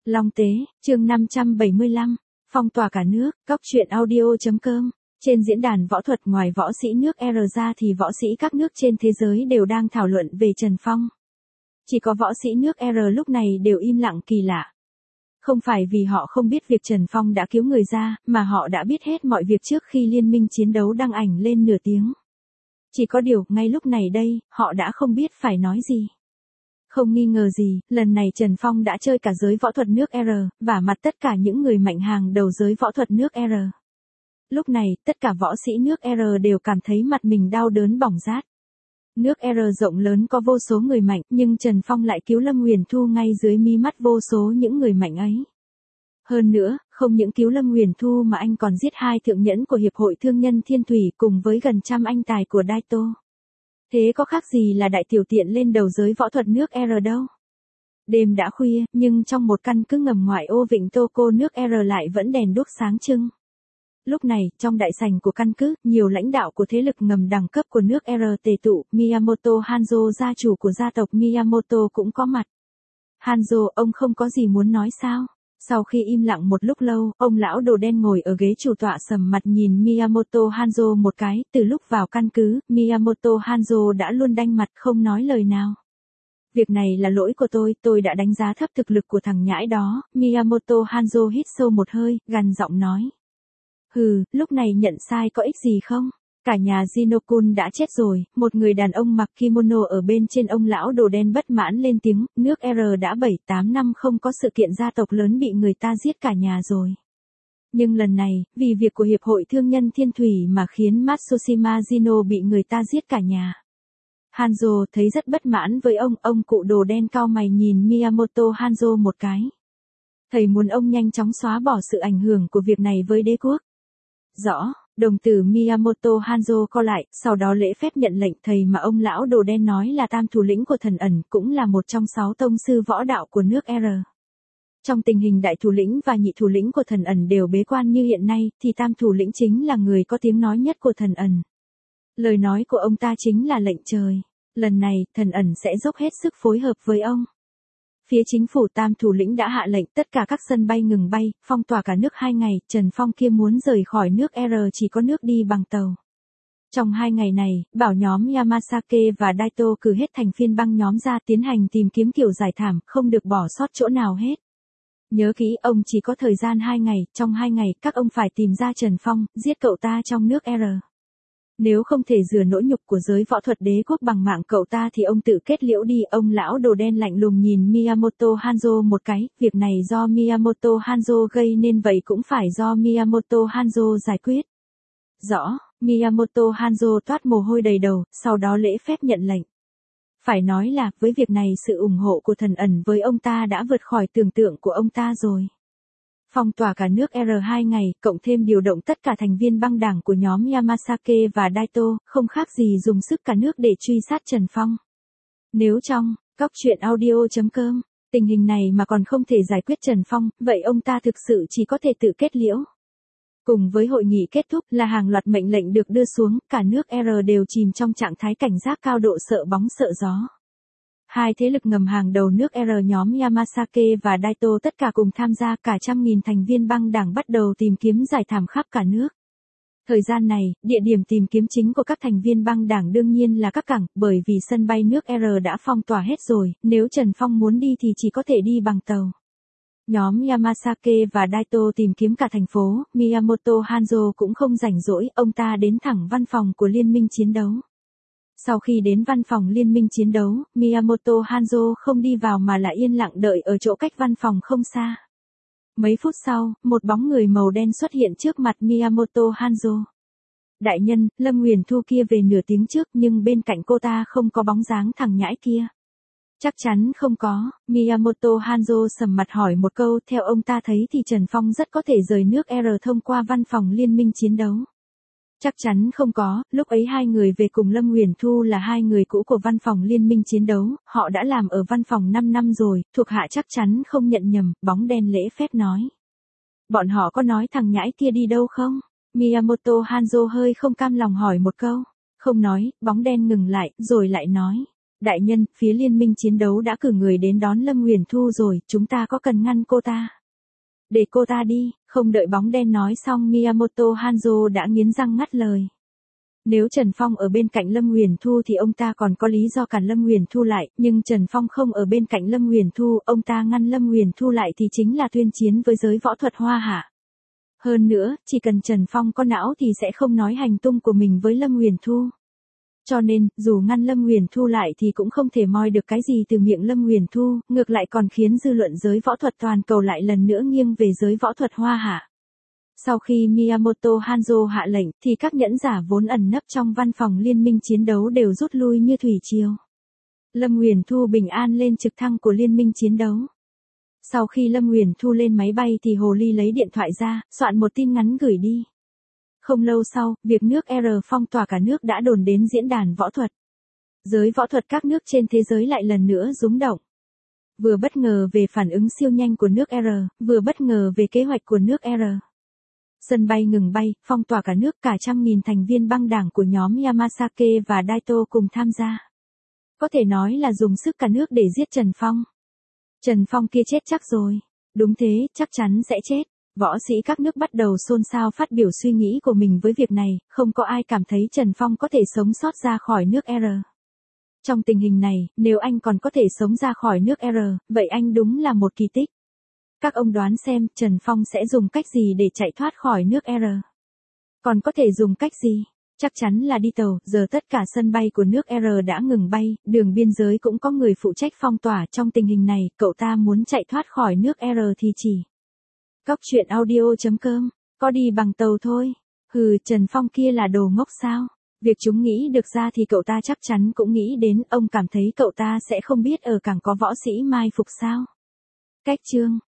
Long Tế, chương 575, phong tỏa cả nước, Cóc truyện audio.com. Trên diễn đàn võ thuật, ngoài võ sĩ nước R ra thì võ sĩ các nước trên thế giới đều đang thảo luận về Trần Phong. Chỉ có võ sĩ nước R lúc này đều im lặng kỳ lạ. Không phải vì họ không biết việc Trần Phong đã cứu người ra, mà họ đã biết hết mọi việc trước khi liên minh chiến đấu đăng ảnh lên nửa tiếng. Chỉ có điều, ngay lúc này đây, họ đã không biết phải nói gì. Không nghi ngờ gì, lần này Trần Phong đã chơi cả giới võ thuật nước R, vả mặt tất cả những người mạnh hàng đầu giới võ thuật nước R. Lúc này, tất cả võ sĩ nước R đều cảm thấy mặt mình đau đớn bỏng rát. Nước R rộng lớn có vô số người mạnh, nhưng Trần Phong lại cứu Lâm Huyền Thu ngay dưới mi mắt vô số những người mạnh ấy. Hơn nữa, không những cứu Lâm Huyền Thu mà anh còn giết 2 thượng nhẫn của Hiệp hội Thương nhân Thiên Thủy cùng với gần 100 anh tài của Daito. Thế có khác gì là đại tiểu tiện lên đầu giới võ thuật nước R đâu. Đêm đã khuya, nhưng trong một căn cứ ngầm ngoại ô Vịnh Toko nước R lại vẫn đèn đuốc sáng trưng. Lúc này, trong đại sảnh của căn cứ, nhiều lãnh đạo của thế lực ngầm đẳng cấp của nước R tề tụ, Miyamoto Hanzo, gia chủ của gia tộc Miyamoto cũng có mặt. Hanzo, ông không có gì muốn nói sao? Sau khi im lặng một lúc lâu, ông lão đồ đen ngồi ở ghế chủ tọa sầm mặt nhìn Miyamoto Hanzo một cái, từ lúc vào căn cứ, Miyamoto Hanzo đã luôn đanh mặt không nói lời nào. Việc này là lỗi của tôi đã đánh giá thấp thực lực của thằng nhãi đó, Miyamoto Hanzo hít sâu một hơi, gằn giọng nói. Hừ, lúc này nhận sai có ích gì không? Cả nhà Jinokun đã chết rồi, một người đàn ông mặc kimono ở bên trên ông lão đồ đen bất mãn lên tiếng, nước R đã 7-8 năm không có sự kiện gia tộc lớn bị người ta giết cả nhà rồi. Nhưng lần này, vì việc của Hiệp hội Thương nhân Thiên Thủy mà khiến Matsushima Jino bị người ta giết cả nhà. Hanzo thấy rất bất mãn với ông cụ đồ đen cau mày nhìn Miyamoto Hanzo một cái. Thầy muốn ông nhanh chóng xóa bỏ sự ảnh hưởng của việc này với đế quốc. Rõ, đồng tử Miyamoto Hanzo co lại, sau đó lễ phép nhận lệnh thầy mà ông lão đồ đen nói là tam thủ lĩnh của thần ẩn, cũng là một trong 6 tông sư võ đạo của nước R. Trong tình hình đại thủ lĩnh và nhị thủ lĩnh của thần ẩn đều bế quan như hiện nay, thì tam thủ lĩnh chính là người có tiếng nói nhất của thần ẩn. Lời nói của ông ta chính là lệnh trời. Lần này, thần ẩn sẽ dốc hết sức phối hợp với ông. Phía chính phủ tam thủ lĩnh đã hạ lệnh tất cả các sân bay ngừng bay, phong tỏa cả nước 2 ngày, Trần Phong kia muốn rời khỏi nước R chỉ có nước đi bằng tàu. Trong 2 ngày này, bảo nhóm Yamasake và Daito cử hết thành viên băng nhóm ra tiến hành tìm kiếm kiểu giải thảm, không được bỏ sót chỗ nào hết. Nhớ kỹ, ông chỉ có thời gian 2 ngày, trong 2 ngày các ông phải tìm ra Trần Phong, giết cậu ta trong nước R. Nếu không thể rửa nỗi nhục của giới võ thuật đế quốc bằng mạng cậu ta thì ông tự kết liễu đi. Ông lão đồ đen lạnh lùng nhìn Miyamoto Hanzo một cái, việc này do Miyamoto Hanzo gây nên vậy cũng phải do Miyamoto Hanzo giải quyết. Rõ, Miyamoto Hanzo toát mồ hôi đầy đầu, sau đó lễ phép nhận lệnh. Phải nói là, với việc này sự ủng hộ của thần ẩn với ông ta đã vượt khỏi tưởng tượng của ông ta rồi. Phong tỏa cả nước R 2 ngày, cộng thêm điều động tất cả thành viên băng đảng của nhóm Yamasake và Daito, không khác gì dùng sức cả nước để truy sát Trần Phong. Nếu trong Cóc truyện audio.com, tình hình này mà còn không thể giải quyết Trần Phong, vậy ông ta thực sự chỉ có thể tự kết liễu. Cùng với hội nghị kết thúc là hàng loạt mệnh lệnh được đưa xuống, cả nước R đều chìm trong trạng thái cảnh giác cao độ sợ bóng sợ gió. 2 thế lực ngầm hàng đầu nước R nhóm Yamasake và Daito tất cả cùng tham gia, cả 100.000 thành viên băng đảng bắt đầu tìm kiếm giải thảm khắp cả nước. Thời gian này, địa điểm tìm kiếm chính của các thành viên băng đảng đương nhiên là các cảng, bởi vì sân bay nước R đã phong tỏa hết rồi, nếu Trần Phong muốn đi thì chỉ có thể đi bằng tàu. Nhóm Yamasake và Daito tìm kiếm cả thành phố, Miyamoto Hanzo cũng không rảnh rỗi, ông ta đến thẳng văn phòng của Liên minh chiến đấu. Sau khi đến văn phòng Liên minh chiến đấu, Miyamoto Hanzo không đi vào mà là yên lặng đợi ở chỗ cách văn phòng không xa. Mấy phút sau, một bóng người màu đen xuất hiện trước mặt Miyamoto Hanzo. Đại nhân, Lâm Huyền Thu kia về nửa tiếng trước nhưng bên cạnh cô ta không có bóng dáng thằng nhãi kia. Chắc chắn không có, Miyamoto Hanzo sầm mặt hỏi một câu, theo ông ta thấy thì Trần Phong rất có thể rời nước R thông qua văn phòng Liên minh chiến đấu. Chắc chắn không có, lúc ấy 2 người về cùng Lâm Huyền Thu là 2 người cũ của văn phòng Liên minh chiến đấu, họ đã làm ở văn phòng 5 năm rồi, thuộc hạ chắc chắn không nhận nhầm, bóng đen lễ phép nói. Bọn họ có nói thằng nhãi kia đi đâu không? Miyamoto Hanzo hơi không cam lòng hỏi một câu. Không nói, bóng đen ngừng lại, rồi lại nói. Đại nhân, phía liên minh chiến đấu đã cử người đến đón Lâm Nguyền Thu rồi, chúng ta có cần ngăn cô ta? Để cô ta đi, không đợi bóng đen nói xong Miyamoto Hanzo đã nghiến răng ngắt lời. Nếu Trần Phong ở bên cạnh Lâm Nguyền Thu thì ông ta còn có lý do cản Lâm Nguyền Thu lại, nhưng Trần Phong không ở bên cạnh Lâm Nguyền Thu, ông ta ngăn Lâm Nguyền Thu lại thì chính là tuyên chiến với giới võ thuật Hoa Hạ. Hơn nữa, chỉ cần Trần Phong có não thì sẽ không nói hành tung của mình với Lâm Nguyền Thu. Cho nên, dù ngăn Lâm Nguyền Thu lại thì cũng không thể moi được cái gì từ miệng Lâm Nguyền Thu, ngược lại còn khiến dư luận giới võ thuật toàn cầu lại lần nữa nghiêng về giới võ thuật Hoa Hạ. Sau khi Miyamoto Hanzo hạ lệnh, thì các nhẫn giả vốn ẩn nấp trong văn phòng liên minh chiến đấu đều rút lui như thủy triều. Lâm Nguyền Thu bình an lên trực thăng của liên minh chiến đấu. Sau khi Lâm Nguyền Thu lên máy bay thì Hồ Ly lấy điện thoại ra, soạn một tin ngắn gửi đi. Không lâu sau, việc nước R phong tỏa cả nước đã đồn đến diễn đàn võ thuật. Giới võ thuật các nước trên thế giới lại lần nữa rúng động. Vừa bất ngờ về phản ứng siêu nhanh của nước R, vừa bất ngờ về kế hoạch của nước R. Sân bay ngừng bay, phong tỏa cả nước, cả 100.000 thành viên băng đảng của nhóm Yamasake và Daito cùng tham gia. Có thể nói là dùng sức cả nước để giết Trần Phong. Trần Phong kia chết chắc rồi. Đúng thế, chắc chắn sẽ chết. Võ sĩ các nước bắt đầu xôn xao phát biểu suy nghĩ của mình với việc này, không có ai cảm thấy Trần Phong có thể sống sót ra khỏi nước R. Trong tình hình này, nếu anh còn có thể sống ra khỏi nước R, vậy anh đúng là một kỳ tích. Các ông đoán xem, Trần Phong sẽ dùng cách gì để chạy thoát khỏi nước R? Còn có thể dùng cách gì? Chắc chắn là đi tàu, giờ tất cả sân bay của nước R đã ngừng bay, đường biên giới cũng có người phụ trách phong tỏa. Trong tình hình này, cậu ta muốn chạy thoát khỏi nước R thì chỉ. Cóc truyện audio.com, có đi bằng tàu thôi. Hừ, Trần Phong kia là đồ ngốc sao? Việc chúng nghĩ được ra thì cậu ta chắc chắn cũng nghĩ đến, ông cảm thấy cậu ta sẽ không biết ở cảng có võ sĩ mai phục sao? Cách chương